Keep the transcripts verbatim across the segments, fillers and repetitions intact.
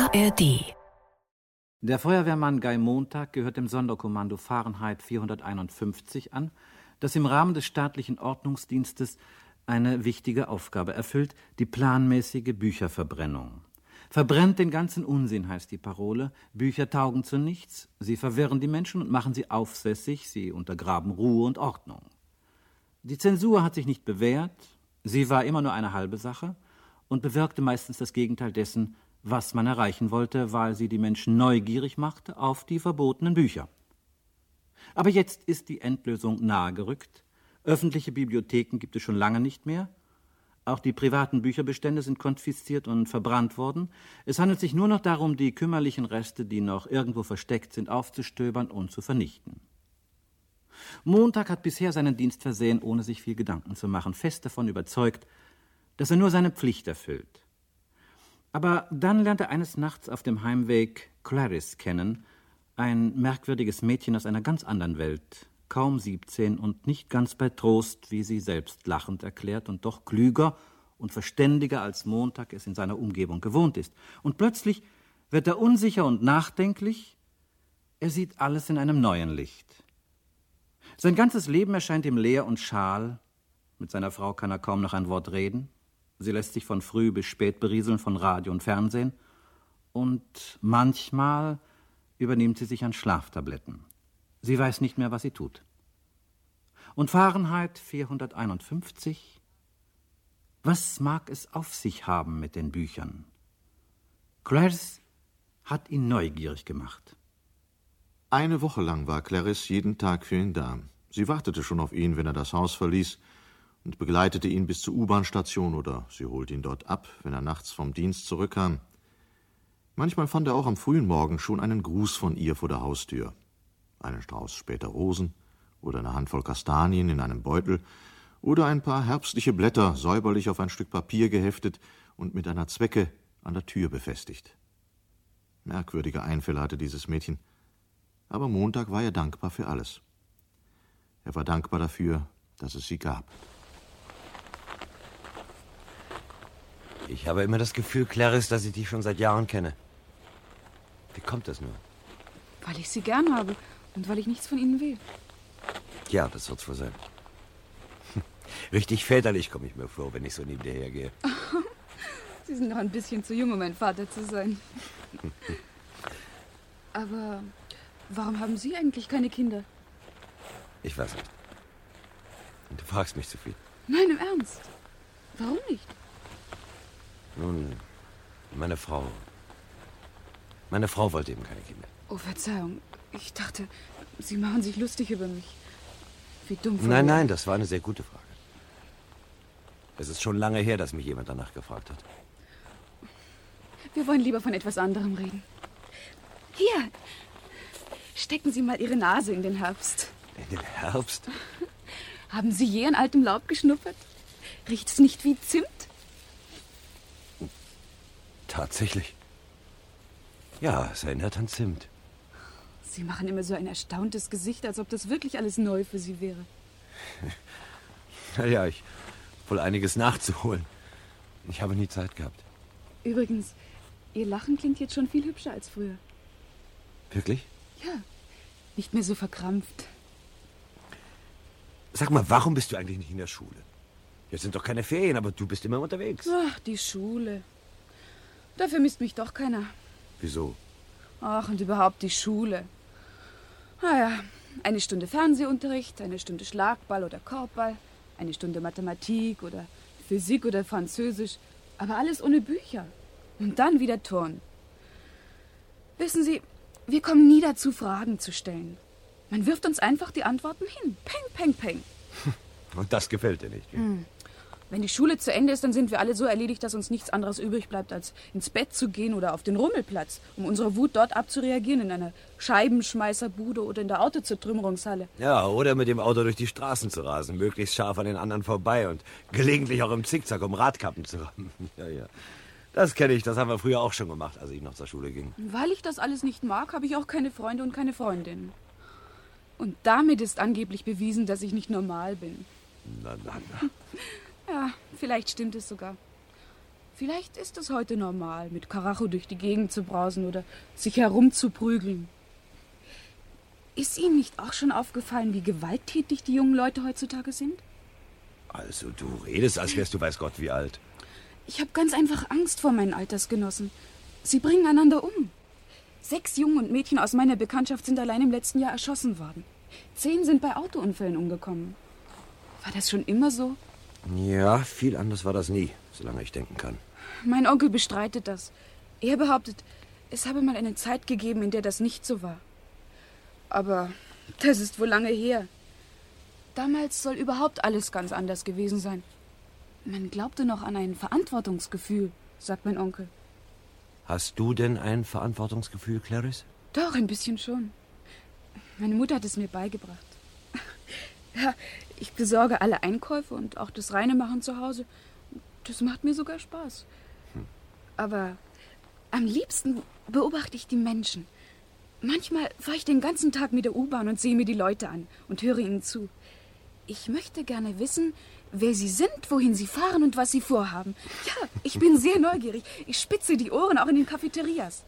A R D. Der Feuerwehrmann Guy Montag gehört dem Sonderkommando Fahrenheit vierhunderteinundfünfzig an, das im Rahmen des staatlichen Ordnungsdienstes eine wichtige Aufgabe erfüllt, die planmäßige Bücherverbrennung. Verbrennt den ganzen Unsinn, heißt die Parole. Bücher taugen zu nichts, sie verwirren die Menschen und machen sie aufsässig, sie untergraben Ruhe und Ordnung. Die Zensur hat sich nicht bewährt, sie war immer nur eine halbe Sache und bewirkte meistens das Gegenteil dessen, was man erreichen wollte, weil sie die Menschen neugierig machte auf die verbotenen Bücher. Aber jetzt ist die Endlösung nahegerückt. Öffentliche Bibliotheken gibt es schon lange nicht mehr. Auch die privaten Bücherbestände sind konfisziert und verbrannt worden. Es handelt sich nur noch darum, die kümmerlichen Reste, die noch irgendwo versteckt sind, aufzustöbern und zu vernichten. Montag hat bisher seinen Dienst versehen, ohne sich viel Gedanken zu machen, fest davon überzeugt, dass er nur seine Pflicht erfüllt. Aber dann lernt er eines Nachts auf dem Heimweg Clarice kennen, ein merkwürdiges Mädchen aus einer ganz anderen Welt, kaum siebzehn und nicht ganz bei Trost, wie sie selbst lachend erklärt, und doch klüger und verständiger, als Montag es in seiner Umgebung gewohnt ist. Und plötzlich wird er unsicher und nachdenklich, er sieht alles in einem neuen Licht. Sein ganzes Leben erscheint ihm leer und schal, mit seiner Frau kann er kaum noch ein Wort reden, sie lässt sich von früh bis spät berieseln von Radio und Fernsehen und manchmal übernimmt sie sich an Schlaftabletten. Sie weiß nicht mehr, was sie tut. Und Fahrenheit vierhunderteinundfünfzig? Was mag es auf sich haben mit den Büchern? Clarice hat ihn neugierig gemacht. Eine Woche lang war Clarice jeden Tag für ihn da. Sie wartete schon auf ihn, wenn er das Haus verließ, und begleitete ihn bis zur U-Bahn-Station oder sie holte ihn dort ab, wenn er nachts vom Dienst zurückkam. Manchmal fand er auch am frühen Morgen schon einen Gruß von ihr vor der Haustür. Einen Strauß später Rosen oder eine Handvoll Kastanien in einem Beutel oder ein paar herbstliche Blätter säuberlich auf ein Stück Papier geheftet und mit einer Zwecke an der Tür befestigt. Merkwürdige Einfälle hatte dieses Mädchen, aber Montag war ihr dankbar für alles. Er war dankbar dafür, dass es sie gab. Ich habe immer das Gefühl, Clarice, dass ich dich schon seit Jahren kenne. Wie kommt das nur? Weil ich sie gern habe und weil ich nichts von ihnen will. Ja, das wird's wohl sein. Richtig väterlich komme ich mir vor, wenn ich so neben dir hergehe. Sie sind noch ein bisschen zu jung, um mein Vater zu sein. Aber warum haben Sie eigentlich keine Kinder? Ich weiß nicht. Und du fragst mich zu viel. Nein, im Ernst. Warum nicht? Nun, meine Frau... Meine Frau wollte eben keine Kinder. Oh, Verzeihung. Ich dachte, Sie machen sich lustig über mich. Wie dumm von Nein, mir. nein, das war eine sehr gute Frage. Es ist schon lange her, dass mich jemand danach gefragt hat. Wir wollen lieber von etwas anderem reden. Hier, stecken Sie mal Ihre Nase in den Herbst. In den Herbst? Haben Sie je an altem Laub geschnuppert? Riecht es nicht wie Zimt? Tatsächlich. Ja, es erinnert an Zimt. Sie machen immer so ein erstauntes Gesicht, als ob das wirklich alles neu für Sie wäre. Naja, ich habe wohl einiges nachzuholen. Ich habe nie Zeit gehabt. Übrigens, Ihr Lachen klingt jetzt schon viel hübscher als früher. Wirklich? Ja, nicht mehr so verkrampft. Sag mal, warum bist du eigentlich nicht in der Schule? Jetzt sind doch keine Ferien, aber du bist immer unterwegs. Ach, die Schule. Da vermisst mich doch keiner. Wieso? Ach, und überhaupt die Schule. Naja, eine Stunde Fernsehunterricht, eine Stunde Schlagball oder Korbball, eine Stunde Mathematik oder Physik oder Französisch, aber alles ohne Bücher. Und dann wieder Turnen. Wissen Sie, wir kommen nie dazu, Fragen zu stellen. Man wirft uns einfach die Antworten hin. Peng, peng, peng. Und das gefällt dir nicht, gell? Hm. Wenn die Schule zu Ende ist, dann sind wir alle so erledigt, dass uns nichts anderes übrig bleibt, als ins Bett zu gehen oder auf den Rummelplatz, um unsere Wut dort abzureagieren, in einer Scheibenschmeißerbude oder in der Autozertrümmerungshalle. Ja, oder mit dem Auto durch die Straßen zu rasen, möglichst scharf an den anderen vorbei und gelegentlich auch im Zickzack, um Radkappen zu rammen. Ja, ja. Das kenne ich, das haben wir früher auch schon gemacht, als ich noch zur Schule ging. Weil ich das alles nicht mag, habe ich auch keine Freunde und keine Freundinnen. Und damit ist angeblich bewiesen, dass ich nicht normal bin. Na, na, na. Ja, vielleicht stimmt es sogar. Vielleicht ist es heute normal, mit Karacho durch die Gegend zu brausen oder sich herumzuprügeln. Ist Ihnen nicht auch schon aufgefallen, wie gewalttätig die jungen Leute heutzutage sind? Also, du redest, als wärst du weiß Gott wie alt. Ich habe ganz einfach Angst vor meinen Altersgenossen. Sie bringen einander um. Sechs Jungen und Mädchen aus meiner Bekanntschaft sind allein im letzten Jahr erschossen worden. Zehn sind bei Autounfällen umgekommen. War das schon immer so? Ja, viel anders war das nie, solange ich denken kann. Mein Onkel bestreitet das. Er behauptet, es habe mal eine Zeit gegeben, in der das nicht so war. Aber das ist wohl lange her. Damals soll überhaupt alles ganz anders gewesen sein. Man glaubte noch an ein Verantwortungsgefühl, sagt mein Onkel. Hast du denn ein Verantwortungsgefühl, Clarice? Doch, ein bisschen schon. Meine Mutter hat es mir beigebracht. Ja, ich besorge alle Einkäufe und auch das Reinemachen zu Hause. Das macht mir sogar Spaß. Hm. Aber am liebsten beobachte ich die Menschen. Manchmal fahre ich den ganzen Tag mit der U-Bahn und sehe mir die Leute an und höre ihnen zu. Ich möchte gerne wissen, wer sie sind, wohin sie fahren und was sie vorhaben. Ja, ich bin sehr neugierig. Ich spitze die Ohren auch in den Cafeterias.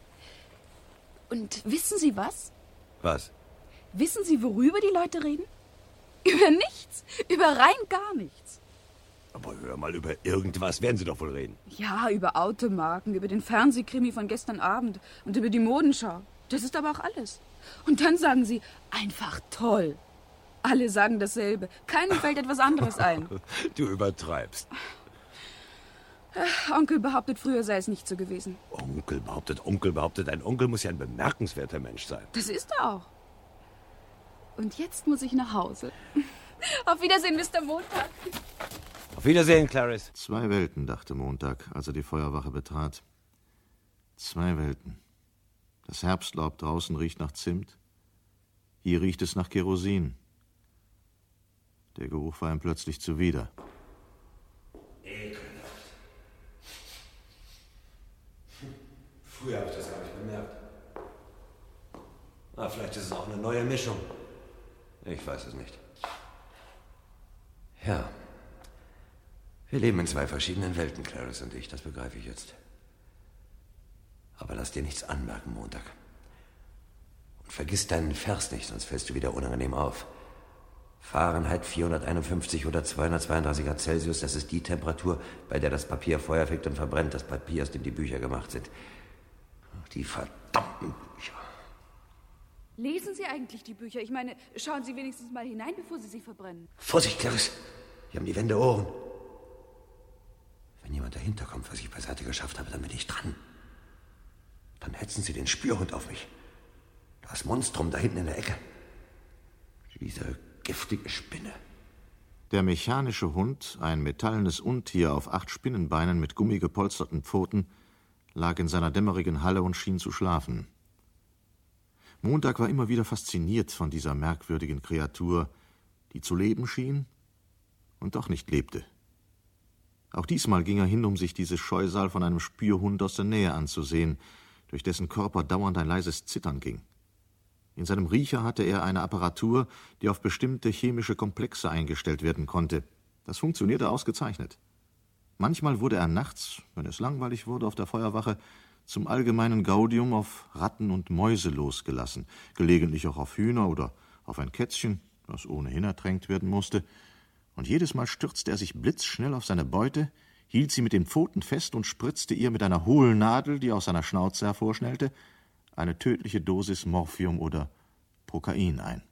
Und wissen Sie was? Was? Wissen Sie, worüber die Leute reden? Über nichts. Über rein gar nichts. Aber hör mal, über irgendwas werden sie doch wohl reden. Ja, über Automarken, über den Fernsehkrimi von gestern Abend und über die Modenschau. Das ist aber auch alles. Und dann sagen sie, einfach toll. Alle sagen dasselbe. Keinem fällt etwas anderes ein. Du übertreibst. Ach, Onkel behauptet, früher sei es nicht so gewesen. Onkel behauptet, Onkel behauptet. Ein Onkel muss ja ein bemerkenswerter Mensch sein. Das ist er auch. Und jetzt muss ich nach Hause. Auf Wiedersehen, Mister Montag. Auf Wiedersehen, Clarice. Zwei Welten, dachte Montag, als er die Feuerwache betrat. Zwei Welten. Das Herbstlaub draußen riecht nach Zimt. Hier riecht es nach Kerosin. Der Geruch war ihm plötzlich zuwider. Ekelhaft. Früher habe ich das gar nicht bemerkt. Ah, vielleicht ist es auch eine neue Mischung. Ich weiß es nicht. Ja. Wir leben in zwei verschiedenen Welten, Clarice und ich. Das begreife ich jetzt. Aber lass dir nichts anmerken, Montag. Und vergiss deinen Vers nicht, sonst fällst du wieder unangenehm auf. Fahrenheit vierhunderteinundfünfzig oder zweihundertzweiunddreißig Grad Celsius, das ist die Temperatur, bei der das Papier Feuer fängt und verbrennt. Das Papier, aus dem die Bücher gemacht sind. Die verdammten Bücher. Lesen Sie eigentlich die Bücher? Ich meine, schauen Sie wenigstens mal hinein, bevor Sie sie verbrennen. Vorsicht, Clarice. Hier haben die Wände Ohren. Wenn jemand dahinter kommt, was ich beiseite geschafft habe, dann bin ich dran. Dann hetzen Sie den Spürhund auf mich. Das Monstrum da hinten in der Ecke. Diese giftige Spinne. Der mechanische Hund, ein metallenes Untier auf acht Spinnenbeinen mit gummigepolsterten Pfoten, lag in seiner dämmerigen Halle und schien zu schlafen. Montag war immer wieder fasziniert von dieser merkwürdigen Kreatur, die zu leben schien und doch nicht lebte. Auch diesmal ging er hin, um sich dieses Scheusal von einem Spürhund aus der Nähe anzusehen, durch dessen Körper dauernd ein leises Zittern ging. In seinem Riecher hatte er eine Apparatur, die auf bestimmte chemische Komplexe eingestellt werden konnte. Das funktionierte ausgezeichnet. Manchmal wurde er nachts, wenn es langweilig wurde auf der Feuerwache, zum allgemeinen Gaudium auf Ratten und Mäuse losgelassen, gelegentlich auch auf Hühner oder auf ein Kätzchen, das ohnehin ertränkt werden musste. Und jedes Mal stürzte er sich blitzschnell auf seine Beute, hielt sie mit den Pfoten fest und spritzte ihr mit einer hohlen Nadel, die aus seiner Schnauze hervorschnellte, eine tödliche Dosis Morphium oder Prokain ein.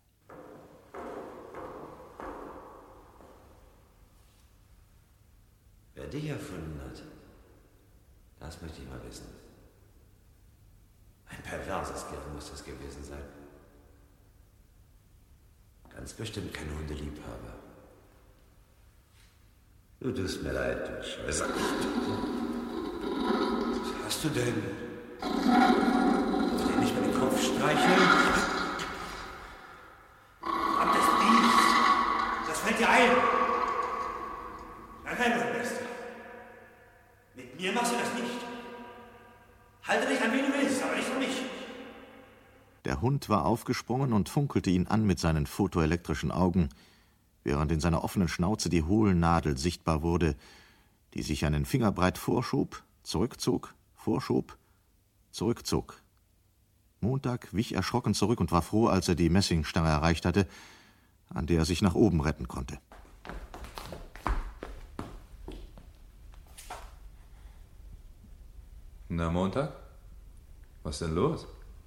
Wer dich erfunden hat, das möchte ich mal wissen. Ein perverses Gehirn muss das gewesen sein. Ganz bestimmt kein Hundeliebhaber. Du tust mir leid, du Scheiße. Was hast du denn? Darf ich dir nicht mal den Kopf streicheln? Verdammtes Biest! Das fällt dir ein! Nein, nein, mein Bester. Mit mir machst du das nicht. Halte dich an, wie du willst, aber nicht für mich. Der Hund war aufgesprungen und funkelte ihn an mit seinen photoelektrischen Augen, während in seiner offenen Schnauze die hohle Nadel sichtbar wurde, die sich einen Finger breit vorschob zurückzog, vorschob, zurückzog. Montag wich erschrocken zurück und war froh, als er die Messingstange erreicht hatte, an der er sich nach oben retten konnte. Na, Montag? Was denn los?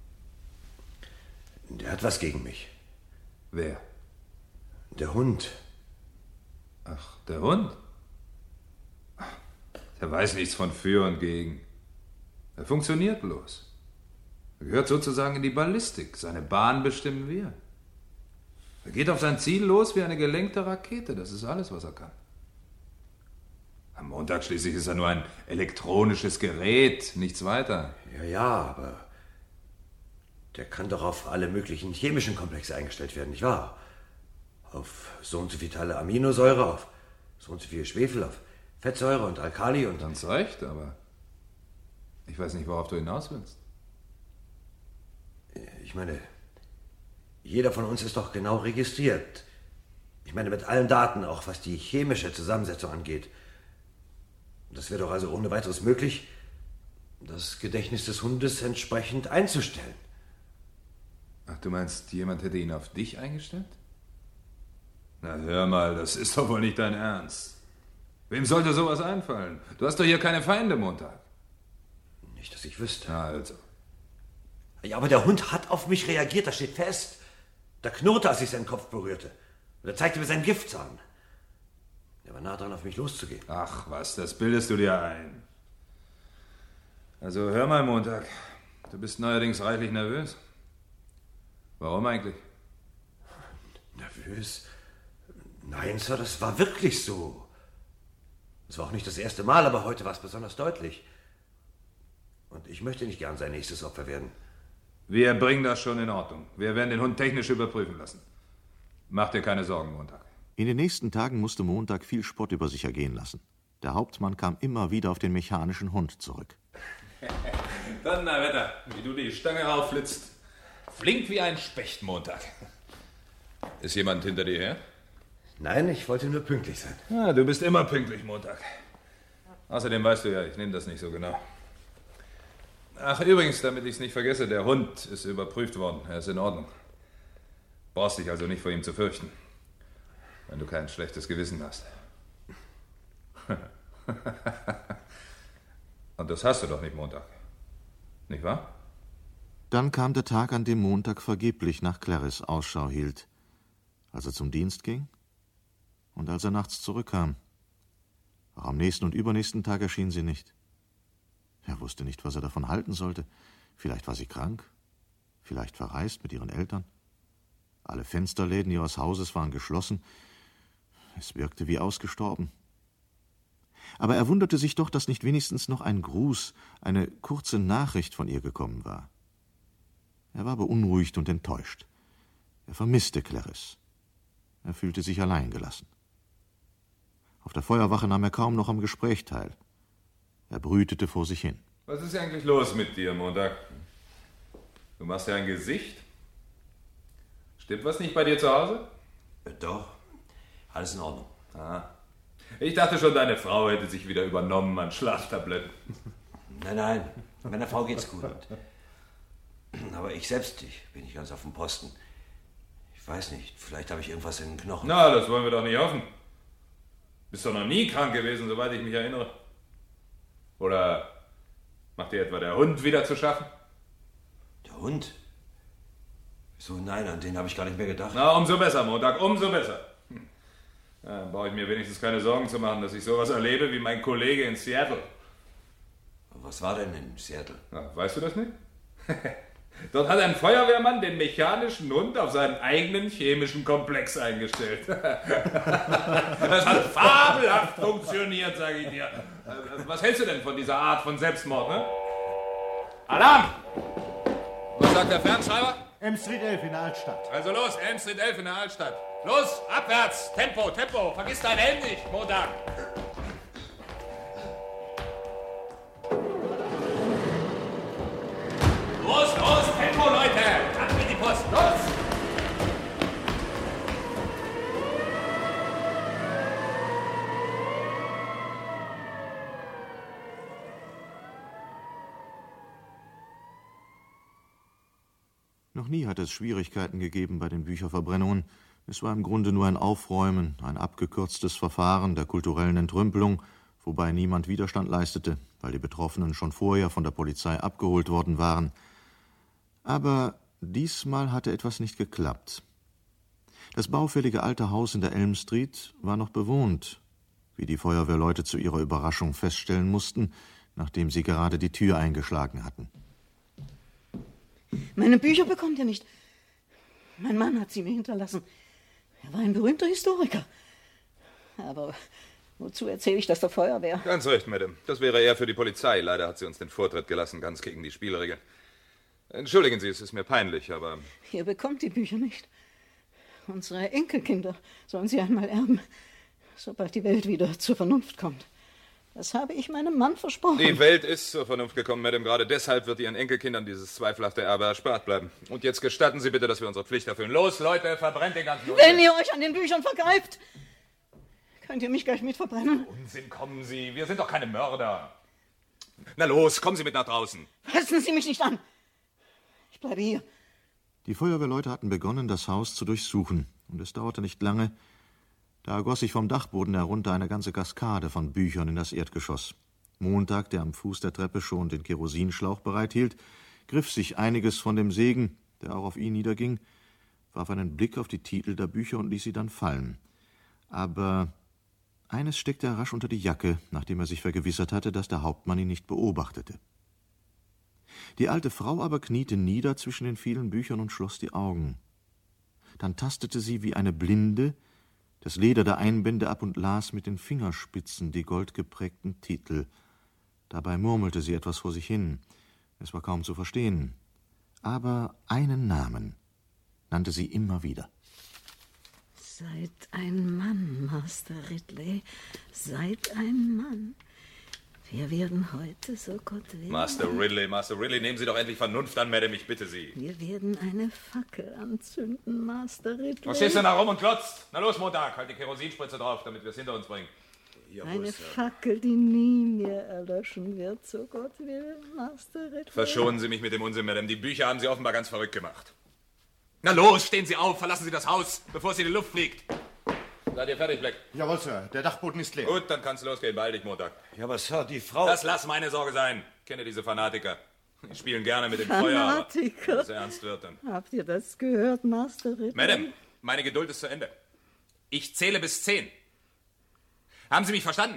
Der hat was gegen mich. Wer? Der Hund. Ach, der Hund? Der weiß nichts von für und gegen. Er funktioniert bloß. Er gehört sozusagen in die Ballistik. Seine Bahn bestimmen wir. Er geht auf sein Ziel los wie eine gelenkte Rakete. Das ist alles, was er kann. Am Montag schließlich ist er nur ein elektronisches Gerät, nichts weiter. Ja, ja, aber der kann doch auf alle möglichen chemischen Komplexe eingestellt werden, nicht wahr? Auf so und so viel Teile Aminosäure, auf so und so viel Schwefel, auf Fettsäure und Alkali und... Ganz recht, aber ich weiß nicht, worauf du hinaus willst. Ich meine, jeder von uns ist doch genau registriert. Ich meine, mit allen Daten, auch was die chemische Zusammensetzung angeht. Das wäre doch also ohne weiteres möglich, das Gedächtnis des Hundes entsprechend einzustellen. Ach, du meinst, jemand hätte ihn auf dich eingestellt? Na, hör mal, das ist doch wohl nicht dein Ernst. Wem sollte sowas einfallen? Du hast doch hier keine Feinde, Montag. Nicht, dass ich wüsste. Na, also. Ja, aber der Hund hat auf mich reagiert, das steht fest. Da knurrte, als ich seinen Kopf berührte. Und er zeigte mir seinen Giftzahn. Er war nah dran, auf mich loszugehen. Ach was, das bildest du dir ein. Also hör mal, Montag. Du bist neuerdings reichlich nervös. Warum eigentlich? Nervös? Nein, Sir, das war wirklich so. Es war auch nicht das erste Mal, aber heute war es besonders deutlich. Und ich möchte nicht gern sein nächstes Opfer werden. Wir bringen das schon in Ordnung. Wir werden den Hund technisch überprüfen lassen. Mach dir keine Sorgen, Montag. In den nächsten Tagen musste Montag viel Spott über sich ergehen lassen. Der Hauptmann kam immer wieder auf den mechanischen Hund zurück. Donnerwetter, wie du die Stange raufflitzt. Flink wie ein Specht, Montag. Ist jemand hinter dir her? Nein, ich wollte nur pünktlich sein. Ja, du bist immer pünktlich, Montag. Außerdem weißt du ja, ich nehme das nicht so genau. Ach, übrigens, damit ich es nicht vergesse, der Hund ist überprüft worden. Er ist in Ordnung. Brauchst dich also nicht vor ihm zu fürchten. Wenn du kein schlechtes Gewissen hast. Und das hast du doch nicht, Montag. Nicht wahr? Dann kam der Tag, an dem Montag vergeblich nach Clarisse Ausschau hielt. Als er zum Dienst ging und als er nachts zurückkam. Auch am nächsten und übernächsten Tag erschien sie nicht. Er wusste nicht, was er davon halten sollte. Vielleicht war sie krank, vielleicht verreist mit ihren Eltern. Alle Fensterläden ihres Hauses waren geschlossen. Es wirkte wie ausgestorben. Aber er wunderte sich doch, dass nicht wenigstens noch ein Gruß, eine kurze Nachricht von ihr gekommen war. Er war beunruhigt und enttäuscht. Er vermisste Clarisse. Er fühlte sich allein gelassen. Auf der Feuerwache nahm er kaum noch am Gespräch teil. Er brütete vor sich hin. Was ist eigentlich los mit dir, Montag? Du machst ja ein Gesicht. Stimmt was nicht bei dir zu Hause? Doch, alles in Ordnung. Ah. Ich dachte schon, deine Frau hätte sich wieder übernommen an Schlaftabletten. Nein, nein, meiner Frau geht's gut. Aber ich selbst, ich bin nicht ganz auf dem Posten. Ich weiß nicht, vielleicht habe ich irgendwas in den Knochen. Na, das wollen wir doch nicht hoffen. Bist doch noch nie krank gewesen, soweit ich mich erinnere. Oder macht dir etwa der Hund wieder zu schaffen? Der Hund? So, nein, an den habe ich gar nicht mehr gedacht. Na, umso besser, Montag, umso besser. Hm. Ja, dann brauche ich mir wenigstens keine Sorgen zu machen, dass ich sowas erlebe wie mein Kollege in Seattle. Was war denn in Seattle? Na, weißt du das nicht? Dort hat ein Feuerwehrmann den mechanischen Hund auf seinen eigenen chemischen Komplex eingestellt. Das hat fabelhaft funktioniert, sage ich dir. Was hältst du denn von dieser Art von Selbstmord, ne? Alarm! Was sagt der Fernschreiber? Elm Street elf in der Altstadt. Also los, Elm Street elf in der Altstadt. Los, abwärts, Tempo, Tempo, vergiss deinen Helm nicht, Montag. Los, los, Tempo, Leute! Ab in die Post, los! Noch nie hatte es Schwierigkeiten gegeben bei den Bücherverbrennungen. Es war im Grunde nur ein Aufräumen, ein abgekürztes Verfahren der kulturellen Entrümpelung, wobei niemand Widerstand leistete, weil die Betroffenen schon vorher von der Polizei abgeholt worden waren. Aber diesmal hatte etwas nicht geklappt. Das baufällige alte Haus in der Elm Street war noch bewohnt, wie die Feuerwehrleute zu ihrer Überraschung feststellen mussten, nachdem sie gerade die Tür eingeschlagen hatten. Meine Bücher bekommt ihr nicht. Mein Mann hat sie mir hinterlassen. Er war ein berühmter Historiker. Aber wozu erzähle ich das der Feuerwehr? Ganz recht, Madame. Das wäre eher für die Polizei. Leider hat sie uns den Vortritt gelassen, ganz gegen die Spielregeln. Entschuldigen Sie, es ist mir peinlich, aber... Ihr bekommt die Bücher nicht. Unsere Enkelkinder sollen sie einmal erben, sobald die Welt wieder zur Vernunft kommt. Das habe ich meinem Mann versprochen. Die Welt ist zur Vernunft gekommen, Madame. Gerade deshalb wird Ihren Enkelkindern dieses zweifelhafte Erbe erspart bleiben. Und jetzt gestatten Sie bitte, dass wir unsere Pflicht erfüllen. Los, Leute, verbrennt den ganzen Unsinn. Wenn ihr euch an den Büchern vergreift, könnt ihr mich gleich mit verbrennen. Unsinn, kommen Sie. Wir sind doch keine Mörder. Na los, kommen Sie mit nach draußen. Fassen Sie mich nicht an. Ich bleibe hier. Die Feuerwehrleute hatten begonnen, das Haus zu durchsuchen. Und es dauerte nicht lange, da ergoss sich vom Dachboden herunter eine ganze Kaskade von Büchern in das Erdgeschoss. Montag, der am Fuß der Treppe schon den Kerosinschlauch bereithielt, griff sich einiges von dem Segen, der auch auf ihn niederging, warf einen Blick auf die Titel der Bücher und ließ sie dann fallen. Aber eines steckte er rasch unter die Jacke, nachdem er sich vergewissert hatte, dass der Hauptmann ihn nicht beobachtete. Die alte Frau aber kniete nieder zwischen den vielen Büchern und schloss die Augen. Dann tastete sie wie eine Blinde das Leder der Einbände ab und las mit den Fingerspitzen die goldgeprägten Titel. Dabei murmelte sie etwas vor sich hin. Es war kaum zu verstehen. Aber einen Namen nannte sie immer wieder. Seid ein Mann, Master Ridley. Seid ein Mann. Wir werden heute, so Gott will... Master Ridley, Master Ridley, nehmen Sie doch endlich Vernunft an, Madame, ich bitte Sie. Wir werden eine Fackel anzünden, Master Ridley. Was stehst du denn da rum und klotzt? Na los, Montag, halt die Kerosinspritze drauf, damit wir es hinter uns bringen. Jawohl, Eine Sir. Fackel, die nie mehr erlöschen wird, so Gott will, Master Ridley. Verschonen Sie mich mit dem Unsinn, Madame. Die Bücher haben Sie offenbar ganz verrückt gemacht. Na los, stehen Sie auf, verlassen Sie das Haus, bevor es in die Luft fliegt. Seid ihr fertig, Black? Jawohl, Sir. Der Dachboden ist leer. Gut, dann kannst du losgehen. Beeil dich, Montag. Ja, aber Sir, die Frau... Das lass meine Sorge sein. Ich kenne diese Fanatiker. Die spielen gerne mit dem Feuer, aber Fanatiker. wenn es ernst wird, dann... Habt ihr das gehört, Master Ridley? Madame, meine Geduld ist zu Ende. Ich zähle bis zehn. Haben Sie mich verstanden?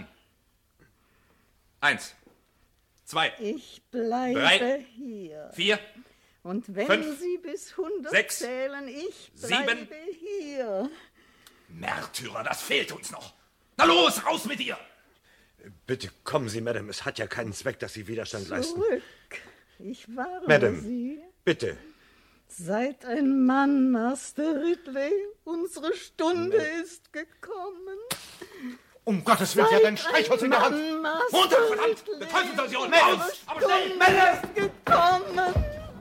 Eins, zwei, Ich bleibe Drei. hier. vier, Und wenn fünf, Sie bis hundert sechs, zählen, ich sieben. bleibe hier. Märtyrer, das fehlt uns noch. Na los, raus mit ihr! Bitte kommen Sie, Madame. Es hat ja keinen Zweck, dass Sie Widerstand leisten. Zurück. Ich warne Madame. Sie. Bitte. Seid ein Mann, Master Ridley. Unsere Stunde ist gekommen. Um Gottes Willen, sie hat ein Streichholz in der Hand. Mann, Master Montag, verdammt! Ridley. Der Teufel soll sie holen! Madame. Raus! Aber schnell! Stunde ist gekommen.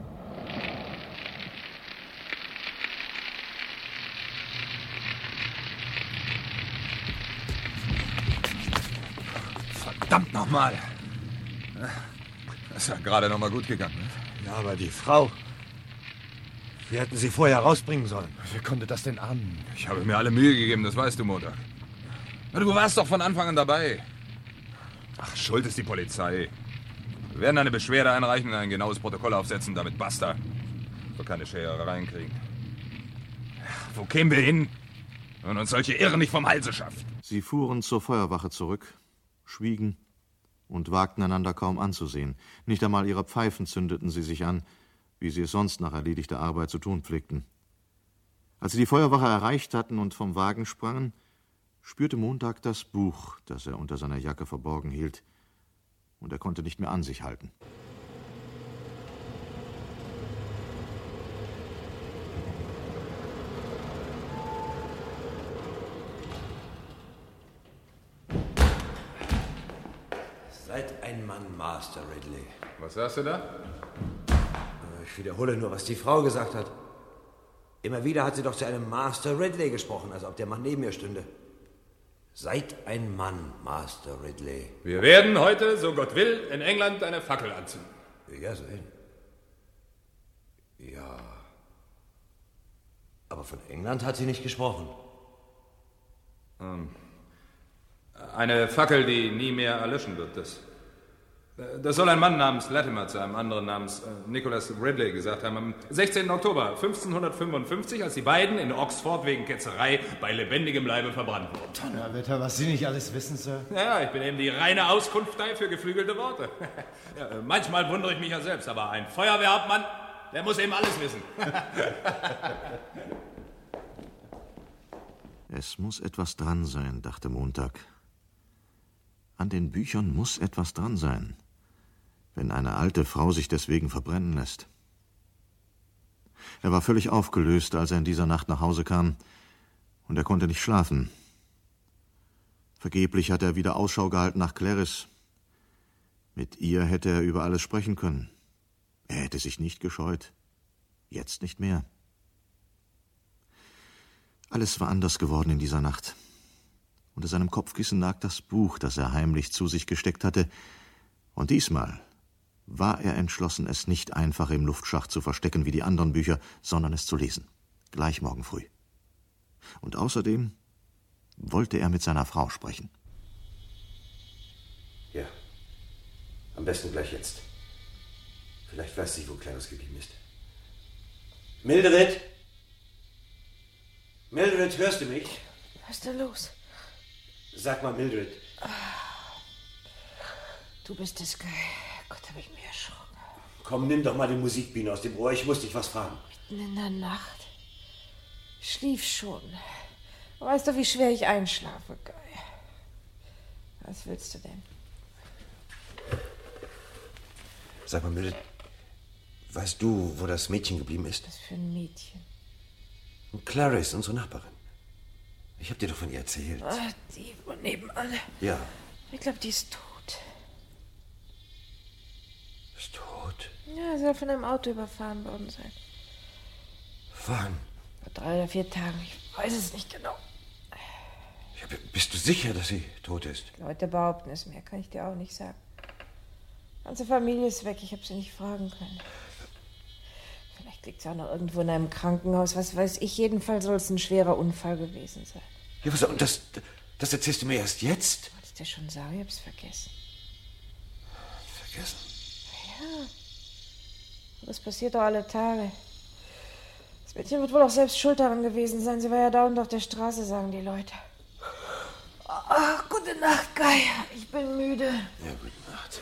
Verdammt nochmal! Das ist ja gerade noch mal gut gegangen. Ne? Ja, aber die Frau... Wir hätten sie vorher rausbringen sollen. Wie konnte das denn ahnen? Ich habe mir alle Mühe gegeben, das weißt du, Montag. Na, du warst doch von Anfang an dabei. Ach, schuld ist die Polizei. Wir werden eine Beschwerde einreichen und ein genaues Protokoll aufsetzen, damit basta. Wir keine Scherereien kriegen. Wo kämen wir hin, wenn uns solche Irren nicht vom Halse schafft? Sie fuhren zur Feuerwache zurück, schwiegen und wagten einander kaum anzusehen. Nicht einmal ihre Pfeifen zündeten sie sich an, wie sie es sonst nach erledigter Arbeit zu tun pflegten. Als sie die Feuerwache erreicht hatten und vom Wagen sprangen, spürte Montag das Buch, das er unter seiner Jacke verborgen hielt, und er konnte nicht mehr an sich halten. Seid ein Mann, Master Ridley. Was sagst du da? Ich wiederhole nur, was die Frau gesagt hat. Immer wieder hat sie doch zu einem Master Ridley gesprochen, als ob der Mann neben ihr stünde. Seid ein Mann, Master Ridley. Wir werden heute, so Gott will, in England eine Fackel anzünden. Ja, so hin. Ja, Aber von England hat sie nicht gesprochen. Ähm, eine Fackel, die nie mehr erlöschen wird. Das, das soll ein Mann namens Latimer zu einem anderen namens äh, Nicholas Ridley gesagt haben. Am sechzehnten Oktober fünfzehnhundertfünfundfünfzig, als die beiden in Oxford wegen Ketzerei bei lebendigem Leibe verbrannt wurden. Donnerwetter, was Sie nicht alles wissen, Sir. Ja, ich bin eben die reine Auskunftei für geflügelte Worte. Ja, manchmal wundere ich mich ja selbst, aber ein Feuerwehrhauptmann, der muss eben alles wissen. Es muss etwas dran sein, dachte Montag. An den Büchern muss etwas dran sein, wenn eine alte Frau sich deswegen verbrennen lässt. Er war völlig aufgelöst, als er in dieser Nacht nach Hause kam, und er konnte nicht schlafen. Vergeblich hatte er wieder Ausschau gehalten nach Clarisse. Mit ihr hätte er über alles sprechen können. Er hätte sich nicht gescheut. Jetzt nicht mehr. Alles war anders geworden in dieser Nacht. Unter seinem Kopfkissen lag das Buch, das er heimlich zu sich gesteckt hatte, und diesmal war er entschlossen, es nicht einfach im Luftschacht zu verstecken wie die anderen Bücher, sondern es zu lesen. Gleich morgen früh. Und außerdem wollte er mit seiner Frau sprechen. Ja. Am besten gleich jetzt. Vielleicht weiß sie, wo Clarisse geblieben ist. Mildred! Mildred, hörst du mich? Was ist denn los? Sag mal, Mildred. Du bist es, Guy. Gott, hab ich mir erschrocken. Komm, nimm doch mal die Musikbiene aus dem Ohr. Ich muss dich was fragen. Mitten in der Nacht. Ich schlief schon. Weißt du, wie schwer ich einschlafe, Guy? Was willst du denn? Sag mal, Mildred, weißt du, wo das Mädchen geblieben ist? Was für ein Mädchen? Clarisse, unsere Nachbarin. Ich hab dir doch von ihr erzählt. Ah, die von nebenan. Ja. Ich glaube, die ist tot. Ist tot? Ja, sie soll von einem Auto überfahren worden sein. Wann? Vor drei oder vier Tagen. Ich weiß es nicht genau. Ja, bist du sicher, dass sie tot ist? Die Leute behaupten es, mehr kann ich dir auch nicht sagen. Die ganze Familie ist weg, ich habe sie nicht fragen können. Vielleicht liegt sie auch noch irgendwo in einem Krankenhaus, was weiß ich. Jedenfalls soll es ein schwerer Unfall gewesen sein. Ja, was, und das, das erzählst du mir erst jetzt? Wollte ich dir schon sagen, ich hab's vergessen. Vergessen? Ja. Das passiert doch alle Tage. Das Mädchen wird wohl auch selbst schuld daran gewesen sein. Sie war ja dauernd auf der Straße, sagen die Leute. Ach, gute Nacht, Guy. Ich bin müde. Ja, gute Nacht.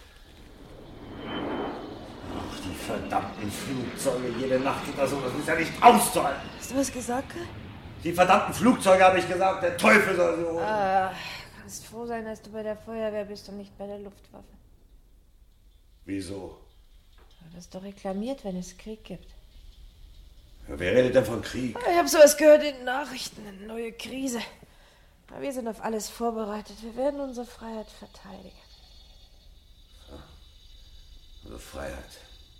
Ach, die verdammten Flugzeuge. Jede Nacht geht das so. Das ist ja nicht auszuhalten. Hast du was gesagt, Guy? Die verdammten Flugzeuge, habe ich gesagt. Der Teufel soll so. Ah, kannst froh sein, dass du bei der Feuerwehr bist und nicht bei der Luftwaffe. Wieso? Du wirst doch reklamiert, wenn es Krieg gibt. Ja, wer redet denn von Krieg? Ich habe sowas gehört in den Nachrichten. Eine neue Krise. Aber wir sind auf alles vorbereitet. Wir werden unsere Freiheit verteidigen. Ja, unsere Freiheit.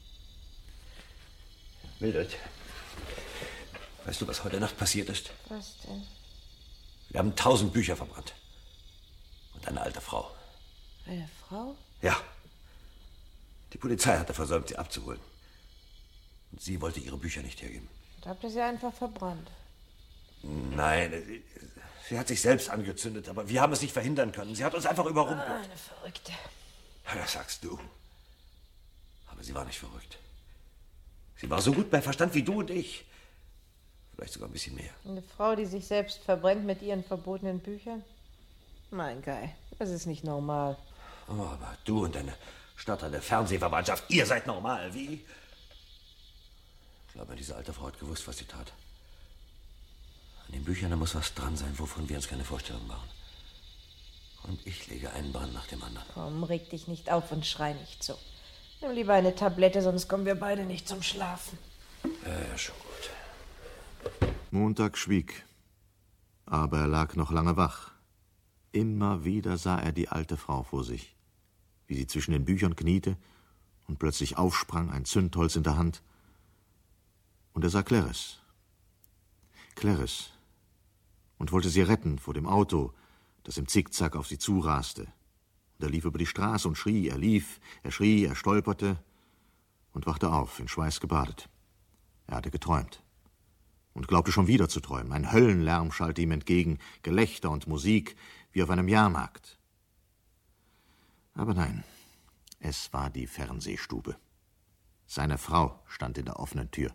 Mildred, weißt du, was heute Nacht passiert ist? Was denn? Wir haben tausend Bücher verbrannt. Und eine alte Frau. Eine Frau? Ja. Die Polizei hatte versäumt, sie abzuholen. Und sie wollte ihre Bücher nicht hergeben. Und habt ihr sie einfach verbrannt? Nein, sie, sie hat sich selbst angezündet, aber wir haben es nicht verhindern können. Sie hat uns einfach überrumpelt. Ah, eine Verrückte. Ja, das sagst du. Aber sie war nicht verrückt. Sie war so gut bei Verstand wie du und ich. Vielleicht sogar ein bisschen mehr. Eine Frau, die sich selbst verbrennt mit ihren verbotenen Büchern? Mein Guy, das ist nicht normal. Oh, aber du und deine stotternde Fernsehverwandtschaft, ihr seid normal, wie? Ich glaube, diese alte Frau hat gewusst, was sie tat. An den Büchern, da muss was dran sein, wovon wir uns keine Vorstellung machen. Und ich lege einen Brand nach dem anderen. Komm, reg dich nicht auf und schrei nicht so. Nimm lieber eine Tablette, sonst kommen wir beide nicht zum Schlafen. Ja, ja, schon gut. Montag schwieg, aber er lag noch lange wach. Immer wieder sah er die alte Frau vor sich, wie sie zwischen den Büchern kniete und plötzlich aufsprang, ein Zündholz in der Hand. Und er sah Clarisse. Clarisse. Und wollte sie retten vor dem Auto, das im Zickzack auf sie zuraste. Und er lief über die Straße und schrie, er lief, er schrie, er stolperte und wachte auf, in Schweiß gebadet. Er hatte geträumt. und glaubte schon wieder zu träumen. Ein Höllenlärm schallte ihm entgegen, Gelächter und Musik, wie auf einem Jahrmarkt. Aber nein, es war die Fernsehstube. Seine Frau stand in der offenen Tür.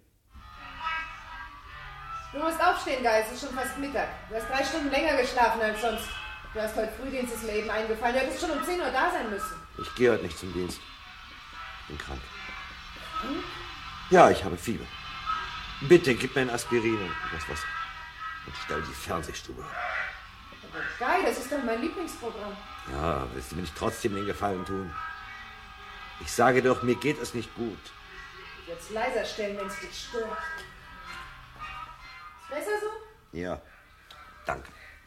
Du musst aufstehen, Guy, es ist schon fast Mittag. Du hast drei Stunden länger geschlafen als sonst. Du hast heute Frühdienst, ist mir eben eingefallen. Du hättest schon um zehn Uhr da sein müssen. Ich gehe heute nicht zum Dienst. Ich bin krank. Hm? Ja, ich habe Fieber. Bitte, gib mir ein Aspirin und das Wasser. Und stell die Fernsehstube ab. Aber Guy, das ist doch mein Lieblingsprogramm. Ja, willst du mir nicht trotzdem den Gefallen tun? Ich sage doch, mir geht es nicht gut. Jetzt leiser stellen, wenn es dich stört. Ist besser so? Ja, danke.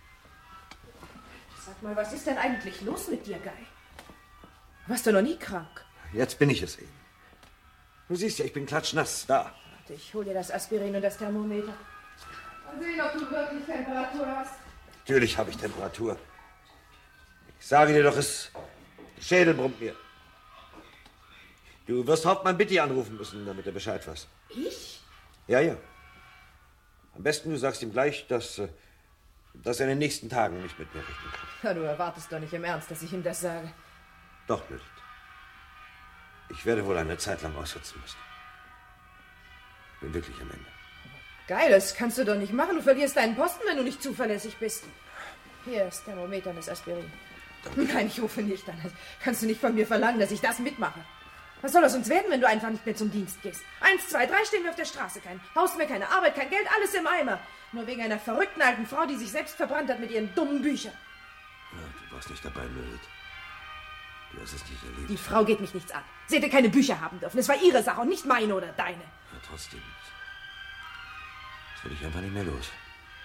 Sag mal, was ist denn eigentlich los mit dir, Guy? Warst du noch nie krank? Jetzt bin ich es eben. Du siehst ja, ich bin klatschnass. Da. Warte, ich hol dir das Aspirin und das Thermometer. Mal sehen, ob du wirklich Temperatur hast. Natürlich habe ich Temperatur. Ich sage dir doch, es... Der Schädel brummt mir. Du wirst Hauptmann Bitti anrufen müssen, damit er Bescheid weiß. Ich? Ja, ja. Am besten du sagst ihm gleich, dass, dass er in den nächsten Tagen nicht mit mir rechnen kann. Ja, du erwartest doch nicht im Ernst, dass ich ihm das sage. Doch, Mildred. Ich werde wohl eine Zeit lang aussetzen müssen. Ich bin wirklich am Ende. Geil, das kannst du doch nicht machen. Du verlierst deinen Posten, wenn du nicht zuverlässig bist. Hier ist Thermometer und das Aspirin. Danke. Nein, ich rufe nicht an. Kannst du nicht von mir verlangen, dass ich das mitmache. Was soll aus uns werden, wenn du einfach nicht mehr zum Dienst gehst? Eins, zwei, drei stehen wir auf der Straße. Kein Haus mehr, keine Arbeit, kein Geld, alles im Eimer. Nur wegen einer verrückten alten Frau, die sich selbst verbrannt hat mit ihren dummen Büchern. Ja, du warst nicht dabei, Mildred. Du hast es nicht erlebt. Die Frau geht mich nichts an. Sie hätte keine Bücher haben dürfen. Es war ihre Sache und nicht meine oder deine. Ja, trotzdem. Das will ich einfach nicht mehr los.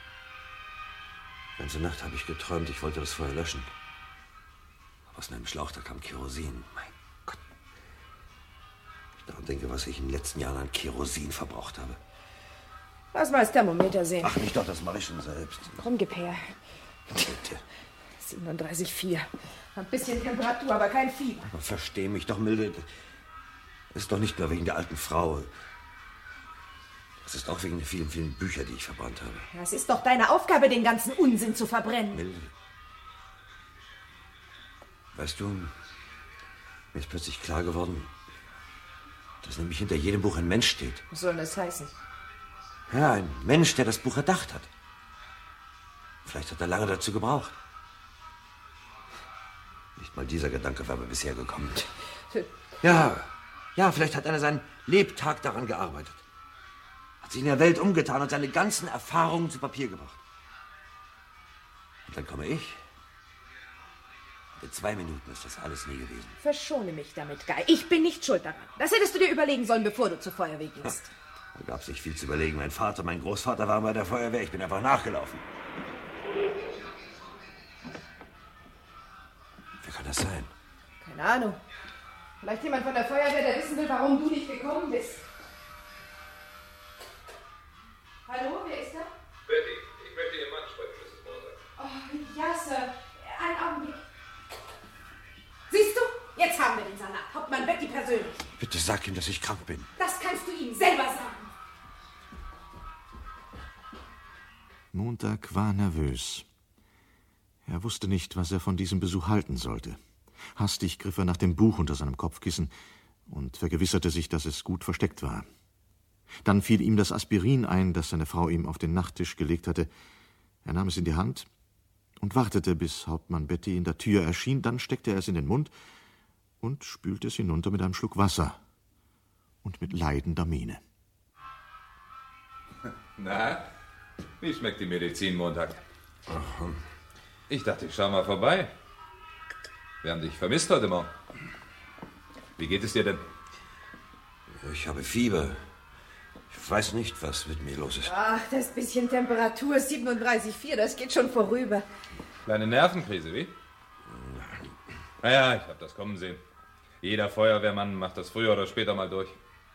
Die ganze Nacht habe ich geträumt, ich wollte das Feuer löschen. Aber aus einem Schlauch, da kam Kerosin. Mein Gott. Ich daran denke, was ich in den letzten Jahren an Kerosin verbraucht habe. Lass mal das Thermometer sehen. Ach, nicht doch, das mache ich schon selbst. Komm, gib her. Bitte. siebenunddreißig Komma vier. Ein bisschen Temperatur, aber kein Fieber. Aber versteh mich doch, Mildred. Es ist doch nicht nur wegen der alten Frau. Es ist auch wegen der vielen, vielen Bücher, die ich verbrannt habe. Ja, es ist doch deine Aufgabe, den ganzen Unsinn zu verbrennen. Mildred. Weißt du, mir ist plötzlich klar geworden, dass nämlich hinter jedem Buch ein Mensch steht. Was soll das heißen? Ja, ein Mensch, der das Buch erdacht hat. Vielleicht hat er lange dazu gebraucht. Nicht mal dieser Gedanke war mir bisher gekommen. Ja, ja, vielleicht hat einer seinen Lebtag daran gearbeitet. Hat sich in der Welt umgetan und seine ganzen Erfahrungen zu Papier gebracht. Und dann komme ich. In zwei Minuten ist das alles nie gewesen. Verschone mich damit, Guy. Ich bin nicht schuld daran. Das hättest du dir überlegen sollen, bevor du zur Feuerwehr gingst. Da gab es nicht viel zu überlegen. Mein Vater, mein Großvater waren bei der Feuerwehr. Ich bin einfach nachgelaufen. Wer kann das sein? Keine Ahnung. Vielleicht jemand von der Feuerwehr, der wissen will, warum du nicht gekommen bist. Hallo, wer ist da? Betty, ich möchte Ihren Mann sprechen, Misses Montag. Oh, ja, Sir. Einen Augenblick. Siehst du? Jetzt haben wir den Salat. Hauptmann Betty persönlich. Bitte sag ihm, dass ich krank bin. Das kannst du ihm selber sagen. Montag war nervös. Er wusste nicht, was er von diesem Besuch halten sollte. Hastig griff er nach dem Buch unter seinem Kopfkissen und vergewisserte sich, dass es gut versteckt war. Dann fiel ihm das Aspirin ein, das seine Frau ihm auf den Nachttisch gelegt hatte. Er nahm es in die Hand und wartete, bis Hauptmann Betty in der Tür erschien. Dann steckte er es in den Mund und spülte es hinunter mit einem Schluck Wasser und mit leidender Miene. Na, wie schmeckt die Medizin Montag? Ich dachte, ich schau mal vorbei. Wir haben dich vermisst heute Morgen. Wie geht es dir denn? Ich habe Fieber. Ich weiß nicht, was mit mir los ist. Ach, das bisschen Temperatur, siebenunddreißig Komma vier, das geht schon vorüber. Kleine Nervenkrise, wie? Naja, ich habe das kommen sehen. Jeder Feuerwehrmann macht das früher oder später mal durch.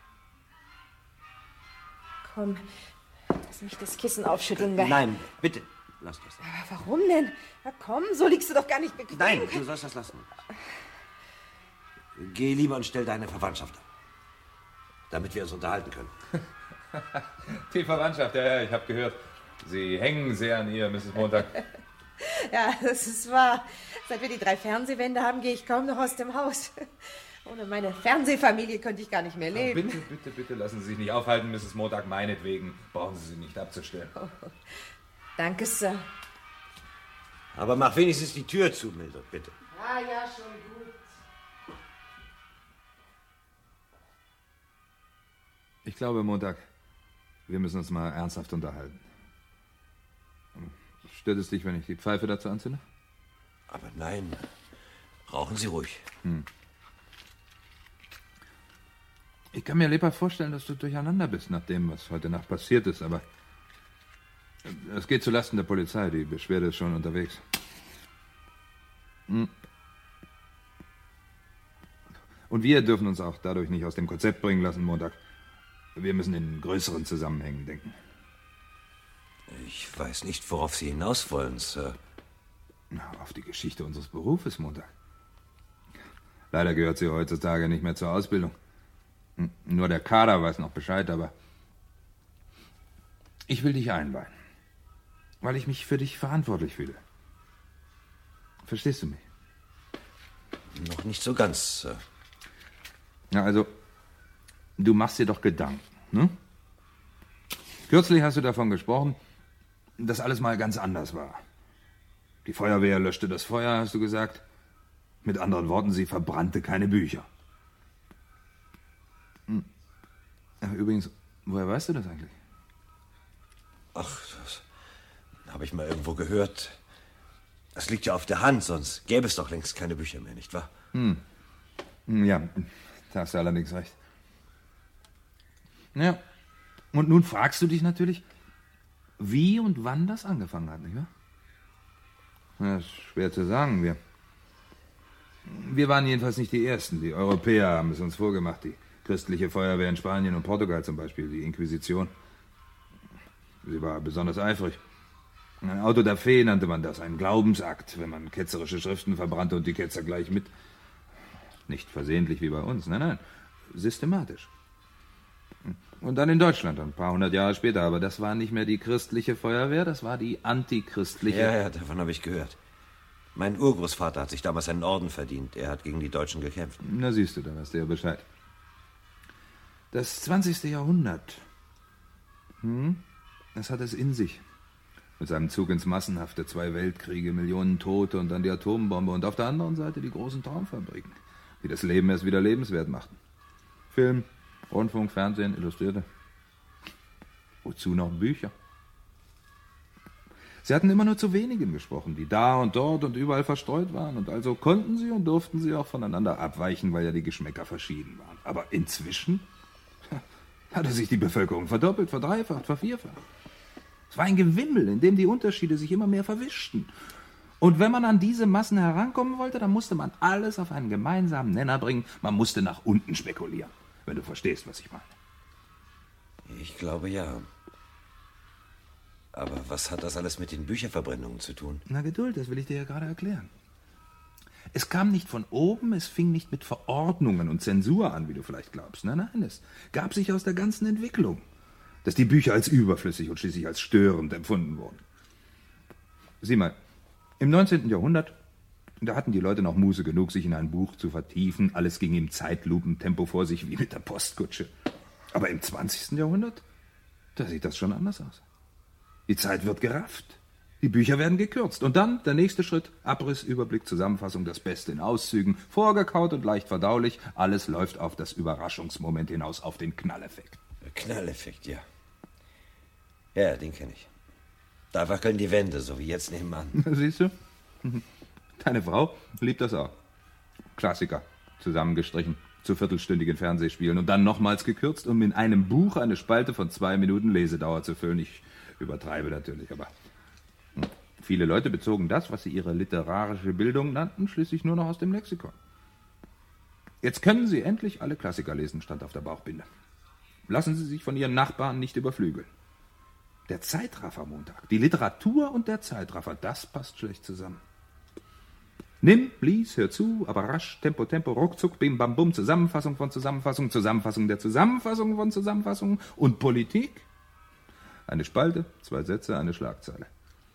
Komm, lass mich das Kissen aufschütteln, Guy. Nein, bitte, lass das. Aber warum denn? Na komm, so liegst du doch gar nicht bequem. Nein, du sollst das lassen. Geh lieber und stell deine Verwandtschaft ab, damit wir uns unterhalten können. Die Verwandtschaft, ja, ja, ich habe gehört. Sie hängen sehr an ihr, Misses Montag. Ja, das ist wahr. Seit wir die drei Fernsehwände haben, gehe ich kaum noch aus dem Haus. Ohne meine Fernsehfamilie könnte ich gar nicht mehr leben. Bitte, bitte, bitte lassen Sie sich nicht aufhalten, Misses Montag. Meinetwegen brauchen Sie sie nicht abzustellen. Oh, danke, Sir. Aber mach wenigstens die Tür zu, Mildred, bitte. Ja, ja, schon gut. Ich glaube, Montag, wir müssen uns mal ernsthaft unterhalten. Stört es dich, wenn ich die Pfeife dazu anzünde? Aber nein, rauchen Sie ruhig. Hm. Ich kann mir lebhaft vorstellen, dass du durcheinander bist nach dem, was heute Nacht passiert ist, aber es geht zulasten der Polizei. Die Beschwerde ist schon unterwegs. Hm. Und wir dürfen uns auch dadurch nicht aus dem Konzept bringen lassen, Montag. Wir müssen in größeren Zusammenhängen denken. Ich weiß nicht, worauf Sie hinaus wollen, Sir. Na, auf die Geschichte unseres Berufes, Montag. Leider gehört sie heutzutage nicht mehr zur Ausbildung. Nur der Kader weiß noch Bescheid, aber ich will dich einweihen, weil ich mich für dich verantwortlich fühle. Verstehst du mich? Noch nicht so ganz, Sir. Ja, also, du machst dir doch Gedanken, ne? Kürzlich hast du davon gesprochen, dass alles mal ganz anders war. Die Feuerwehr löschte das Feuer, hast du gesagt. Mit anderen Worten, sie verbrannte keine Bücher. Hm. Ach, übrigens, woher weißt du das eigentlich? Ach, das habe ich mal irgendwo gehört. Das liegt ja auf der Hand, sonst gäbe es doch längst keine Bücher mehr, nicht wahr? Hm. Ja, da hast du allerdings recht. Ja, und nun fragst du dich natürlich, wie und wann das angefangen hat, nicht wahr? Das ist schwer zu sagen. Wir, wir waren jedenfalls nicht die Ersten. Die Europäer haben es uns vorgemacht. Die christliche Feuerwehr in Spanien und Portugal zum Beispiel, die Inquisition. Sie war besonders eifrig. Ein Auto da fe nannte man das, ein Glaubensakt, wenn man ketzerische Schriften verbrannte und die Ketzer gleich mit. Nicht versehentlich wie bei uns, nein, nein, systematisch. Und dann in Deutschland, ein paar hundert Jahre später, aber das war nicht mehr die christliche Feuerwehr, das war die antichristliche... Ja, ja, davon habe ich gehört. Mein Urgroßvater hat sich damals einen Orden verdient. Er hat gegen die Deutschen gekämpft. Na siehst du, da weißt du ja Bescheid. Das zwanzigste Jahrhundert, hm, das hat es in sich. Mit seinem Zug ins Massenhafte, zwei Weltkriege, Millionen Tote und dann die Atombombe und auf der anderen Seite die großen Traumfabriken, die das Leben erst wieder lebenswert machten. Film, Rundfunk, Fernsehen, Illustrierte. Wozu noch Bücher? Sie hatten immer nur zu wenigen gesprochen, die da und dort und überall verstreut waren. Und also konnten sie und durften sie auch voneinander abweichen, weil ja die Geschmäcker verschieden waren. Aber inzwischen hatte sich die Bevölkerung verdoppelt, verdreifacht, vervierfacht. Es war ein Gewimmel, in dem die Unterschiede sich immer mehr verwischten. Und wenn man an diese Massen herankommen wollte, dann musste man alles auf einen gemeinsamen Nenner bringen. Man musste nach unten spekulieren, wenn du verstehst, was ich meine. Ich glaube, ja. Aber was hat das alles mit den Bücherverbrennungen zu tun? Na, Geduld, das will ich dir ja gerade erklären. Es kam nicht von oben, es fing nicht mit Verordnungen und Zensur an, wie du vielleicht glaubst. Nein, nein, es gab sich aus der ganzen Entwicklung, dass die Bücher als überflüssig und schließlich als störend empfunden wurden. Sieh mal, im neunzehnten Jahrhundert, da hatten die Leute noch Muße genug, sich in ein Buch zu vertiefen. Alles ging im Zeitlupentempo vor sich, wie mit der Postkutsche. Aber im zwanzigsten Jahrhundert, da sieht das schon anders aus. Die Zeit wird gerafft. Die Bücher werden gekürzt. Und dann der nächste Schritt, Abriss, Überblick, Zusammenfassung, das Beste in Auszügen, vorgekaut und leicht verdaulich. Alles läuft auf das Überraschungsmoment hinaus, auf den Knalleffekt. Der Knalleffekt, ja. Ja, den kenne ich. Da wackeln die Wände, so wie jetzt nebenan. Siehst du? Deine Frau liebt das auch. Klassiker, zusammengestrichen, zu viertelstündigen Fernsehspielen und dann nochmals gekürzt, um in einem Buch eine Spalte von zwei Minuten Lesedauer zu füllen. Ich übertreibe natürlich, aber viele Leute bezogen das, was sie ihre literarische Bildung nannten, schließlich nur noch aus dem Lexikon. Jetzt können Sie endlich alle Klassiker lesen, stand auf der Bauchbinde. Lassen Sie sich von Ihren Nachbarn nicht überflügeln. Der Zeitraffer Montag, die Literatur und der Zeitraffer, das passt schlecht zusammen. Nimm, lies, hör zu, aber rasch, Tempo, Tempo, ruckzuck, bim, bam, bum, Zusammenfassung von Zusammenfassung, Zusammenfassung der Zusammenfassung von Zusammenfassung und Politik. Eine Spalte, zwei Sätze, eine Schlagzeile.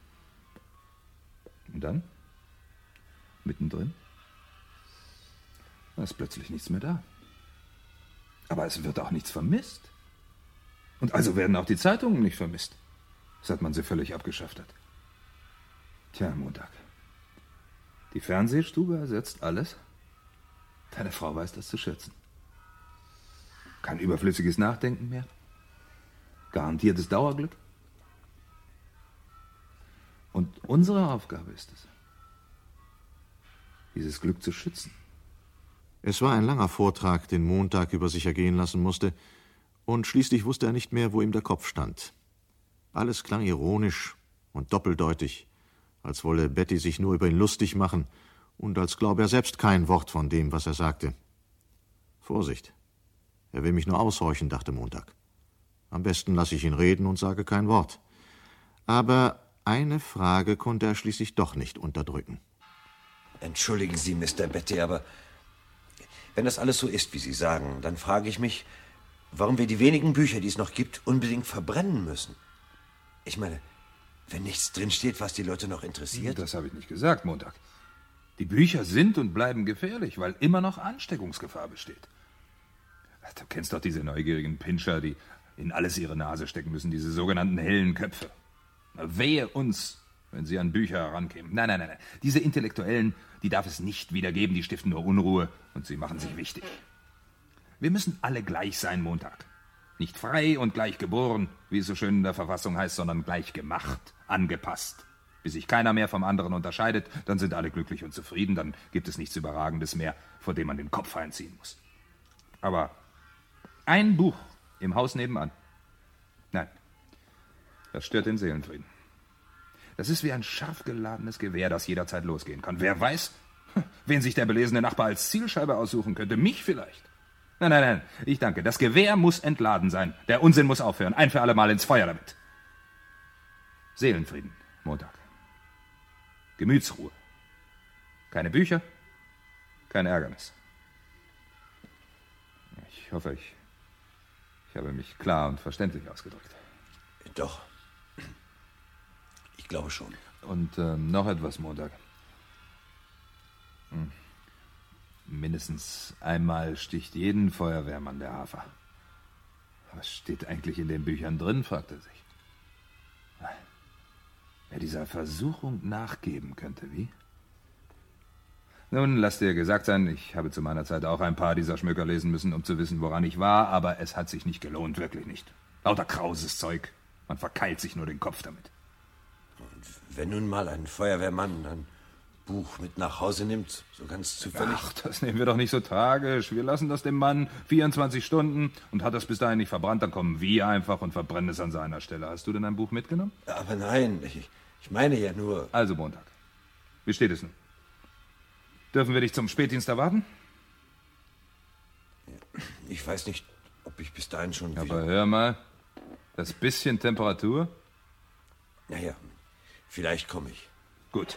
Und dann, mittendrin, da ist plötzlich nichts mehr da. Aber es wird auch nichts vermisst. Und also werden auch die Zeitungen nicht vermisst, seit man sie völlig abgeschafft hat. Tja, Montag. Die Fernsehstube ersetzt alles. Deine Frau weiß das zu schätzen. Kein überflüssiges Nachdenken mehr. Garantiertes Dauerglück. Und unsere Aufgabe ist es, dieses Glück zu schützen. Es war ein langer Vortrag, den Montag über sich ergehen lassen musste, und schließlich wusste er nicht mehr, wo ihm der Kopf stand. Alles klang ironisch und doppeldeutig, als wolle Betty sich nur über ihn lustig machen und als glaube er selbst kein Wort von dem, was er sagte. Vorsicht, er will mich nur aushorchen, dachte Montag. Am besten lasse ich ihn reden und sage kein Wort. Aber eine Frage konnte er schließlich doch nicht unterdrücken. Entschuldigen Sie, Mister Betty, aber wenn das alles so ist, wie Sie sagen, dann frage ich mich, warum wir die wenigen Bücher, die es noch gibt, unbedingt verbrennen müssen. Ich meine, wenn nichts drinsteht, was die Leute noch interessiert. Das habe ich nicht gesagt, Montag. Die Bücher sind und bleiben gefährlich, weil immer noch Ansteckungsgefahr besteht. Du kennst doch diese neugierigen Pinscher, die in alles ihre Nase stecken müssen, diese sogenannten hellen Köpfe. Wehe uns, wenn sie an Bücher herankämen. Nein, nein, nein, nein. Diese Intellektuellen, die darf es nicht wieder geben, die stiften nur Unruhe und sie machen sich wichtig. Wir müssen alle gleich sein, Montag. Nicht frei und gleich geboren, wie es so schön in der Verfassung heißt, sondern gleich gemacht, angepasst. Bis sich keiner mehr vom anderen unterscheidet, dann sind alle glücklich und zufrieden, dann gibt es nichts Überragendes mehr, vor dem man den Kopf einziehen muss. Aber ein Buch im Haus nebenan, nein, das stört den Seelenfrieden. Das ist wie ein scharf geladenes Gewehr, das jederzeit losgehen kann. Wer weiß, wen sich der belesene Nachbar als Zielscheibe aussuchen könnte, mich vielleicht. Nein, nein, nein, ich danke. Das Gewehr muss entladen sein. Der Unsinn muss aufhören. Ein für alle Mal ins Feuer damit. Seelenfrieden, Montag. Gemütsruhe. Keine Bücher, kein Ärgernis. Ich hoffe, ich, ich habe mich klar und verständlich ausgedrückt. Doch. Ich glaube schon. Und äh, noch etwas, Montag. Hm. Mindestens einmal sticht jeden Feuerwehrmann der Hafer. Was steht eigentlich in den Büchern drin, fragt er sich. Wer dieser Versuchung nachgeben könnte, wie? Nun, lass dir gesagt sein, ich habe zu meiner Zeit auch ein paar dieser Schmöker lesen müssen, um zu wissen, woran ich war, aber es hat sich nicht gelohnt, wirklich nicht. Lauter krauses Zeug. Man verkeilt sich nur den Kopf damit. Und wenn nun mal ein Feuerwehrmann ein Buch mit nach Hause nimmt, so ganz zufällig... Ach, das nehmen wir doch nicht so tragisch. Wir lassen das dem Mann vierundzwanzig Stunden und hat das bis dahin nicht verbrannt, dann kommen wir einfach und verbrennen es an seiner Stelle. Hast du denn ein Buch mitgenommen? Aber nein, ich, ich meine ja nur... Also Montag. Wie steht es nun? Dürfen wir dich zum Spätdienst erwarten? Ich weiß nicht, ob ich bis dahin schon... Aber hör mal, das bisschen Temperatur... Naja, vielleicht komme ich. Gut.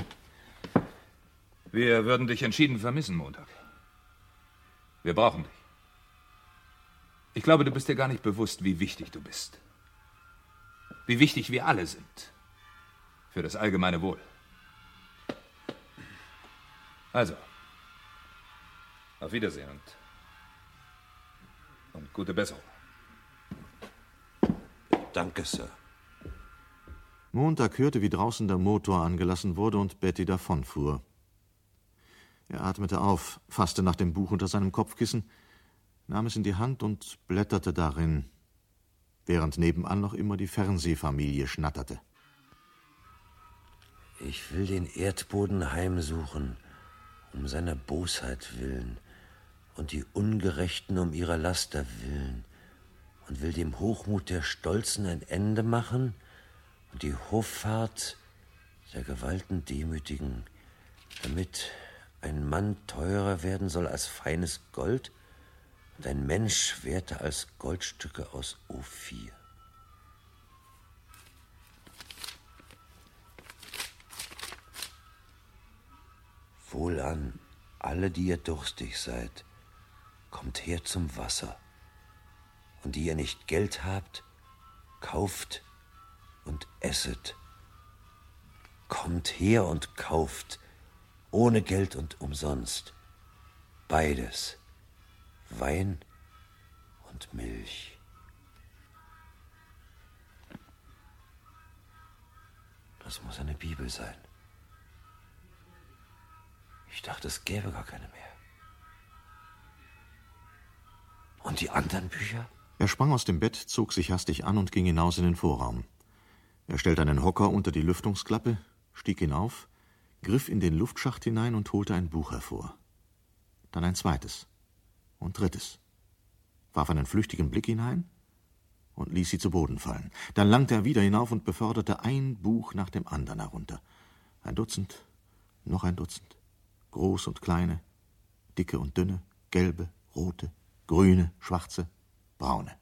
Wir würden dich entschieden vermissen, Montag. Wir brauchen dich. Ich glaube, du bist dir gar nicht bewusst, wie wichtig du bist. Wie wichtig wir alle sind. Für das allgemeine Wohl. Also, auf Wiedersehen und, und gute Besserung. Danke, Sir. Montag hörte, wie draußen der Motor angelassen wurde und Betty davonfuhr. Er atmete auf, fasste nach dem Buch unter seinem Kopfkissen, nahm es in die Hand und blätterte darin, während nebenan noch immer die Fernsehfamilie schnatterte. Ich will den Erdboden heimsuchen, um seiner Bosheit willen und die Ungerechten um ihrer Laster willen, und will dem Hochmut der Stolzen ein Ende machen und die Hoffart der Gewalten demütigen, damit ein Mann teurer werden soll als feines Gold und ein Mensch werter als Goldstücke aus Ophir. Wohlan, alle, die ihr durstig seid, kommt her zum Wasser. Und die ihr nicht Geld habt, kauft und esset. Kommt her und kauft, ohne Geld und umsonst. Beides, Wein und Milch. Das muss eine Bibel sein. Ich dachte, es gäbe gar keine mehr. Und die anderen Bücher? Er sprang aus dem Bett, zog sich hastig an und ging hinaus in den Vorraum. Er stellte einen Hocker unter die Lüftungsklappe, stieg hinauf, griff in den Luftschacht hinein und holte ein Buch hervor. Dann ein zweites und drittes, warf einen flüchtigen Blick hinein und ließ sie zu Boden fallen. Dann langte er wieder hinauf und beförderte ein Buch nach dem anderen herunter. Ein Dutzend, noch ein Dutzend, groß und kleine, dicke und dünne, gelbe, rote, grüne, schwarze, braune.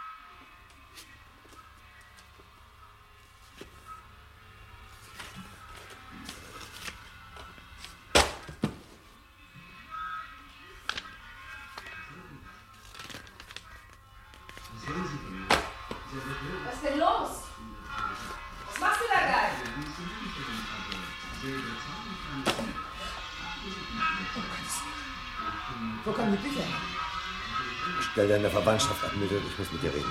Was ist denn los? Was machst du da gleich? Wo kommen die Bücher? Stell deine Verwandtschaft ab, Mildred, ich muss mit dir reden.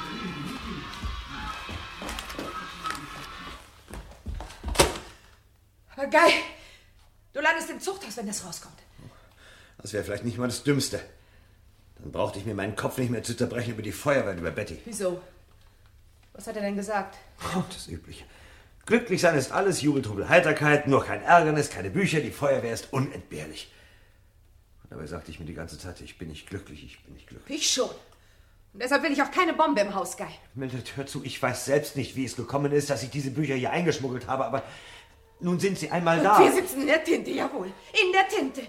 Aber Guy, du landest im Zuchthaus, wenn das rauskommt. Das wäre vielleicht nicht mal das Dümmste. Dann brauchte ich mir meinen Kopf nicht mehr zu zerbrechen über die Feuerwehr und über Betty. Wieso? Was hat er denn gesagt? Oh, das Übliche. Glücklich sein ist alles, Jubeltrubel, Heiterkeit, nur kein Ärgernis, keine Bücher, die Feuerwehr ist unentbehrlich. Und dabei sagte ich mir die ganze Zeit, ich bin nicht glücklich, ich bin nicht glücklich. Ich schon. Und deshalb will ich auch keine Bombe im Haus, Guy. Mildred, hör zu, ich weiß selbst nicht, wie es gekommen ist, dass ich diese Bücher hier eingeschmuggelt habe, aber nun sind sie einmal Und da. wir sitzen in der Tinte, jawohl. In der Tinte.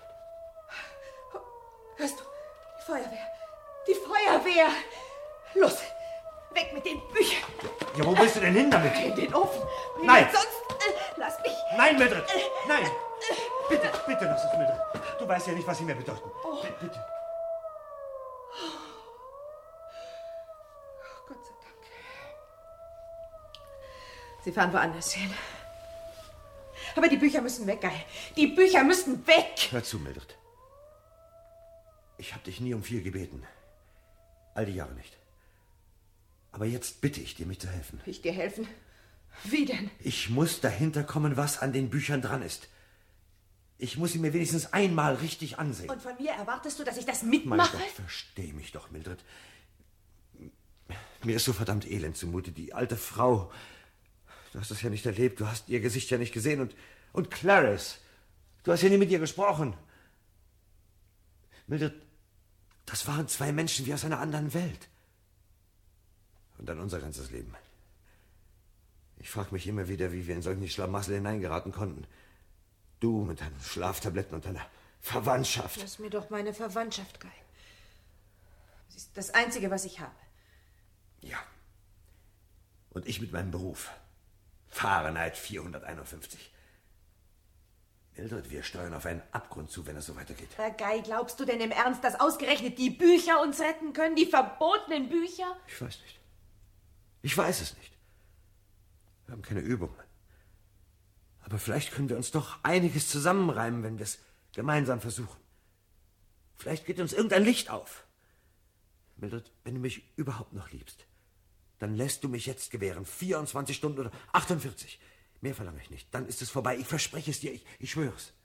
Hörst du? Die Feuerwehr. Die Feuerwehr. Los, weg mit den Büchern. Ja, wo bist du denn hin damit? In den Ofen. Nein. Sonst, äh, lass mich. Nein, Mildred. Nein. Bitte, bitte lass es, Mildred. Du weißt ja nicht, was sie mir bedeuten. Oh. B- bitte. Oh, Gott sei Dank. Sie fahren woanders hin. Aber die Bücher müssen weg, Guy. Die Bücher müssen weg. Hör zu, Mildred. Ich habe dich nie um viel gebeten. All die Jahre nicht. Aber jetzt bitte ich dir, mich zu helfen. Ich dir helfen? Wie denn? Ich muss dahinter kommen, was an den Büchern dran ist. Ich muss sie mir wenigstens einmal richtig ansehen. Und von mir erwartest du, dass ich das Mein mitmache? Gott, versteh mich doch, Mildred. Mir ist so verdammt elend zumute. Die alte Frau. Du hast das ja nicht erlebt. Du hast ihr Gesicht ja nicht gesehen. Und, und Clarice. Du hast ja nie mit ihr gesprochen. Mildred, das waren zwei Menschen wie aus einer anderen Welt. Und dann unser ganzes Leben. Ich frage mich immer wieder, wie wir in solchen Schlamassel hineingeraten konnten. Du mit deinen Schlaftabletten und deiner Verwandtschaft. Lass mir doch meine Verwandtschaft, Guy. Sie ist das Einzige, was ich habe. Ja. Und ich mit meinem Beruf. Fahrenheit vierhunderteinundfünfzig. Mildred, wir steuern auf einen Abgrund zu, wenn es so weitergeht. Herr Guy, glaubst du denn im Ernst, dass ausgerechnet die Bücher uns retten können? Die verbotenen Bücher? Ich weiß nicht. Ich weiß es nicht. Wir haben keine Übung. Aber vielleicht können wir uns doch einiges zusammenreimen, wenn wir es gemeinsam versuchen. Vielleicht geht uns irgendein Licht auf. Mildred, wenn du mich überhaupt noch liebst, dann lässt du mich jetzt gewähren. vierundzwanzig Stunden oder achtundvierzig. Mehr verlange ich nicht. Dann ist es vorbei. Ich verspreche es dir. Ich, ich schwöre es.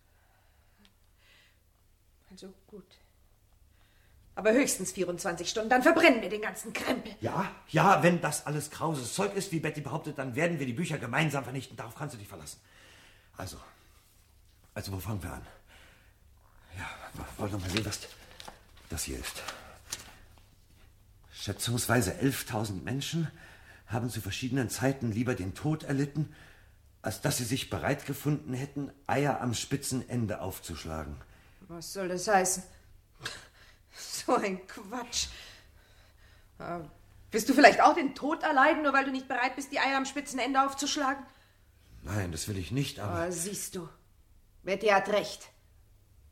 Also gut. Aber höchstens vierundzwanzig Stunden. Dann verbrennen wir den ganzen Krempel. Ja, ja, wenn das alles krauses Zeug ist, wie Betty behauptet, dann werden wir die Bücher gemeinsam vernichten. Darauf kannst du dich verlassen. Also, also wo fangen wir an? Ja, wollen wir mal sehen, was das hier ist. Schätzungsweise elftausend Menschen haben zu verschiedenen Zeiten lieber den Tod erlitten, als dass sie sich bereit gefunden hätten, Eier am spitzen Ende aufzuschlagen. Was soll das heißen? So ein Quatsch. Äh, willst du vielleicht auch den Tod erleiden, nur weil du nicht bereit bist, die Eier am spitzen Ende aufzuschlagen? Nein, das will ich nicht, aber... Oh, siehst du. Betty hat recht.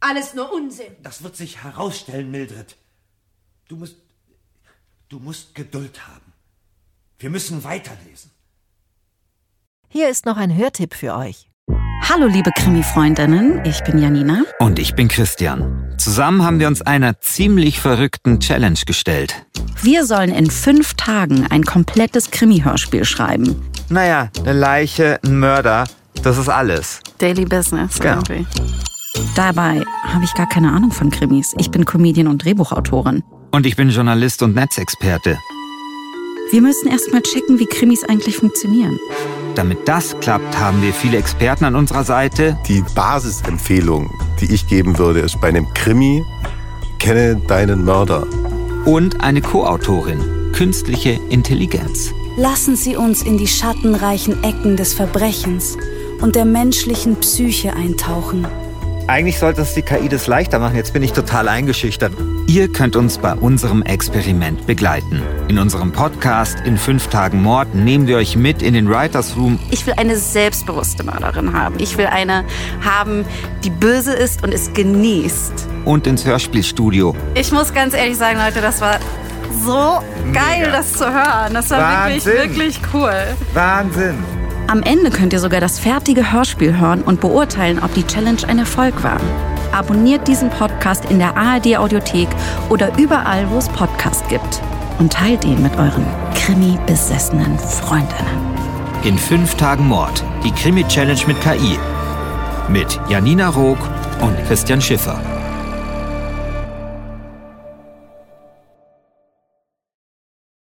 Alles nur Unsinn. Das wird sich herausstellen, Mildred. Du musst... Du musst Geduld haben. Wir müssen weiterlesen. Hier ist noch ein Hörtipp für euch. Hallo liebe Krimi-Freundinnen, ich bin Janina. Und ich bin Christian. Zusammen haben wir uns einer ziemlich verrückten Challenge gestellt. Wir sollen in fünf Tagen ein komplettes Krimi-Hörspiel schreiben. Naja, eine Leiche, ein Mörder, das ist alles. Daily Business, genau. Irgendwie. Dabei habe ich gar keine Ahnung von Krimis. Ich bin Comedian und Drehbuchautorin. Und ich bin Journalist und Netzexperte. Wir müssen erst mal checken, wie Krimis eigentlich funktionieren. Damit das klappt, haben wir viele Experten an unserer Seite. Die Basisempfehlung, die ich geben würde, ist bei einem Krimi, kenne deinen Mörder. Und eine Co-Autorin, künstliche Intelligenz. Lassen Sie uns in die schattenreichen Ecken des Verbrechens und der menschlichen Psyche eintauchen. Eigentlich sollte es die K I das leichter machen. Jetzt bin ich total eingeschüchtert. Ihr könnt uns bei unserem Experiment begleiten. In unserem Podcast In fünf Tagen Mord nehmen wir euch mit in den Writers Room. Ich will eine selbstbewusste Mörderin haben. Ich will eine haben, die böse ist und es genießt. Und ins Hörspielstudio. Ich muss ganz ehrlich sagen, Leute, das war so geil, Mega. das zu hören. Das war Wahnsinn. wirklich, wirklich cool. Wahnsinn. Am Ende könnt ihr sogar das fertige Hörspiel hören und beurteilen, ob die Challenge ein Erfolg war. Abonniert diesen Podcast in der A R D-Audiothek oder überall, wo es Podcasts gibt. Und teilt ihn mit euren Krimi-besessenen Freundinnen. In fünf Tagen Mord, die Krimi-Challenge mit K I. Mit Janina Rook und Christian Schiffer.